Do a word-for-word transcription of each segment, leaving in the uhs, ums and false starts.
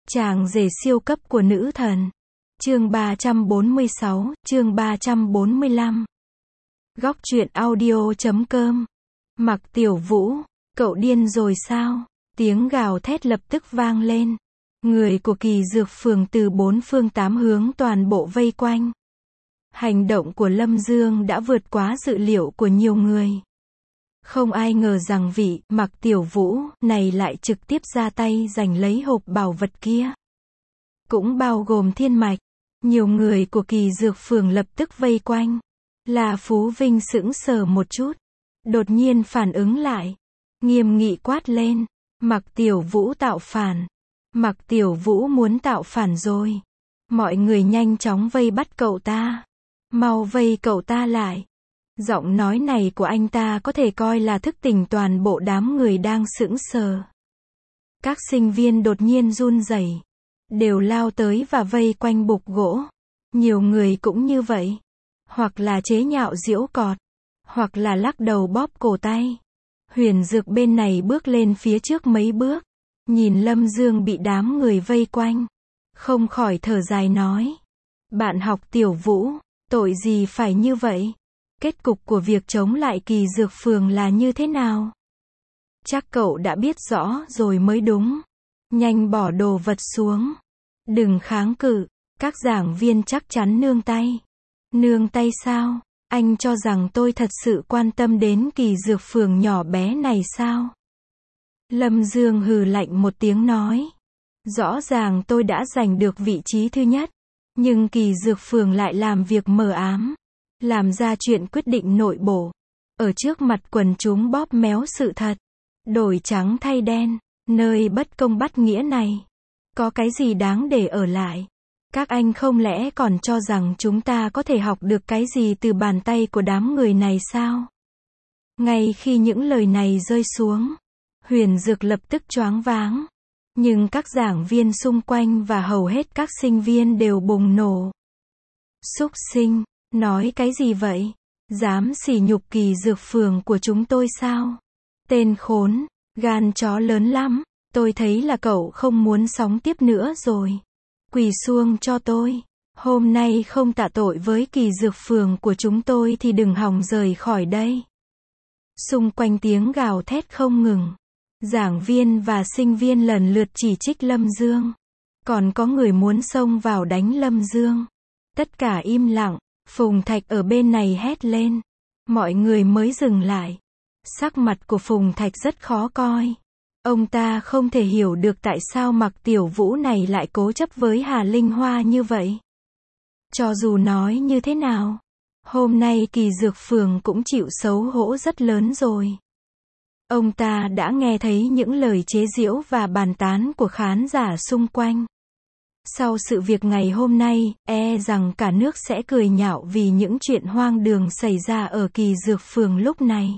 Chàng rể siêu cấp của nữ thần. Chương ba trăm bốn mươi sáu, chương ba trăm bốn mươi lăm. Góc truyện audio chấm com. Mặc Tiểu Vũ, cậu điên rồi sao? Tiếng gào thét lập tức vang lên. Người của Kỳ Dược Phường từ bốn phương tám hướng toàn bộ vây quanh. Hành động của Lâm Dương đã vượt quá dự liệu của nhiều người. Không ai ngờ rằng vị Mặc Tiểu Vũ này lại trực tiếp ra tay giành lấy hộp bảo vật kia. Cũng bao gồm Thiên Mạch. Nhiều người của Kỳ Dược Phường lập tức vây quanh. Là Phú Vinh sững sờ một chút. Đột nhiên phản ứng lại. Nghiêm nghị quát lên. Mặc Tiểu Vũ tạo phản. Mặc Tiểu Vũ muốn tạo phản rồi. Mọi người nhanh chóng vây bắt cậu ta. Mau vây cậu ta lại. Giọng nói này của anh ta có thể coi là thức tỉnh toàn bộ đám người đang sững sờ. Các sinh viên đột nhiên run rẩy, đều lao tới và vây quanh bục gỗ. Nhiều người cũng như vậy. Hoặc là chế nhạo giễu cọt, hoặc là lắc đầu bóp cổ tay. Huyền Dược bên này bước lên phía trước mấy bước, nhìn Lâm Dương bị đám người vây quanh, không khỏi thở dài nói. Bạn học Tiểu Vũ, tội gì phải như vậy? Kết cục của việc chống lại Kỳ Dược Phường là như thế nào? Chắc cậu đã biết rõ rồi mới đúng. Nhanh bỏ đồ vật xuống. Đừng kháng cự. Các giảng viên chắc chắn nương tay. Nương tay sao? Anh cho rằng tôi thật sự quan tâm đến Kỳ Dược Phường nhỏ bé này sao? Lâm Dương hừ lạnh một tiếng nói. Rõ ràng tôi đã giành được vị trí thứ nhất. Nhưng Kỳ Dược Phường lại làm việc mờ ám. Làm ra chuyện quyết định nội bộ. Ở trước mặt quần chúng bóp méo sự thật. Đổi trắng thay đen. Nơi bất công bất nghĩa này. Có cái gì đáng để ở lại? Các anh không lẽ còn cho rằng chúng ta có thể học được cái gì từ bàn tay của đám người này sao? Ngay khi những lời này rơi xuống, Huyền Dược lập tức choáng váng. Nhưng các giảng viên xung quanh và hầu hết các sinh viên đều bùng nổ. Súc sinh, nói cái gì vậy? Dám sỉ nhục Kỳ Dược Phường của chúng tôi sao? Tên khốn, gan chó lớn lắm. Tôi thấy là cậu không muốn sống tiếp nữa rồi. Quỳ xuống cho tôi. Hôm nay không tạ tội với Kỳ Dược Phường của chúng tôi thì đừng hòng rời khỏi đây. Xung quanh tiếng gào thét không ngừng. Giảng viên và sinh viên lần lượt chỉ trích Lâm Dương. Còn có người muốn xông vào đánh Lâm Dương. Tất cả im lặng. Phùng Thạch ở bên này hét lên. Mọi người mới dừng lại. Sắc mặt của Phùng Thạch rất khó coi. Ông ta không thể hiểu được tại sao Mặc Tiểu Vũ này lại cố chấp với Hà Linh Hoa như vậy. Cho dù nói như thế nào, hôm nay Kỳ Dược Phường cũng chịu xấu hổ rất lớn rồi. Ông ta đã nghe thấy những lời chế giễu và bàn tán của khán giả xung quanh. Sau sự việc ngày hôm nay, e rằng cả nước sẽ cười nhạo vì những chuyện hoang đường xảy ra ở Kỳ Dược Phường lúc này.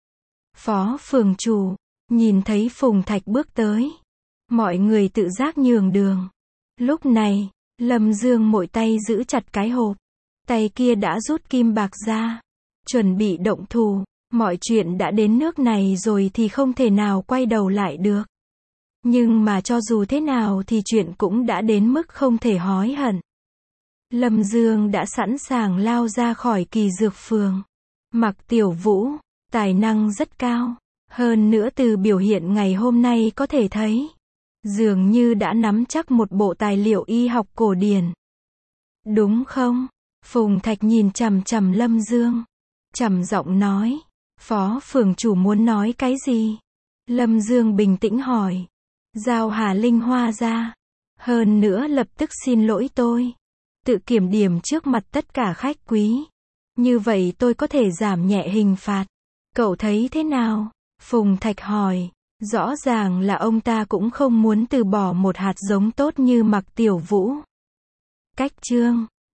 Phó phường chủ nhìn thấy Phùng Thạch bước tới. Mọi người tự giác nhường đường. Lúc này, Lâm Dương mỗi tay giữ chặt cái hộp. Tay kia đã rút kim bạc ra. Chuẩn bị động thủ. Mọi chuyện đã đến nước này rồi thì không thể nào quay đầu lại được. Nhưng mà cho dù thế nào thì chuyện cũng đã đến mức không thể hối hận. Lâm Dương đã sẵn sàng lao ra khỏi Kỳ Dược Phường. Mặc Tiểu Vũ, tài năng rất cao. Hơn nữa từ biểu hiện ngày hôm nay có thể thấy, dường như đã nắm chắc một bộ tài liệu y học cổ điển. Đúng không? Phùng Thạch nhìn chằm chằm Lâm Dương. Trầm giọng nói. Phó phường chủ muốn nói cái gì? Lâm Dương bình tĩnh hỏi. Giao Hà Linh Hoa ra. Hơn nữa lập tức xin lỗi tôi. Tự kiểm điểm trước mặt tất cả khách quý. Như vậy tôi có thể giảm nhẹ hình phạt. Cậu thấy thế nào? Phùng Thạch hỏi. Rõ ràng là ông ta cũng không muốn từ bỏ một hạt giống tốt như Mặc Tiểu Vũ. Cách chương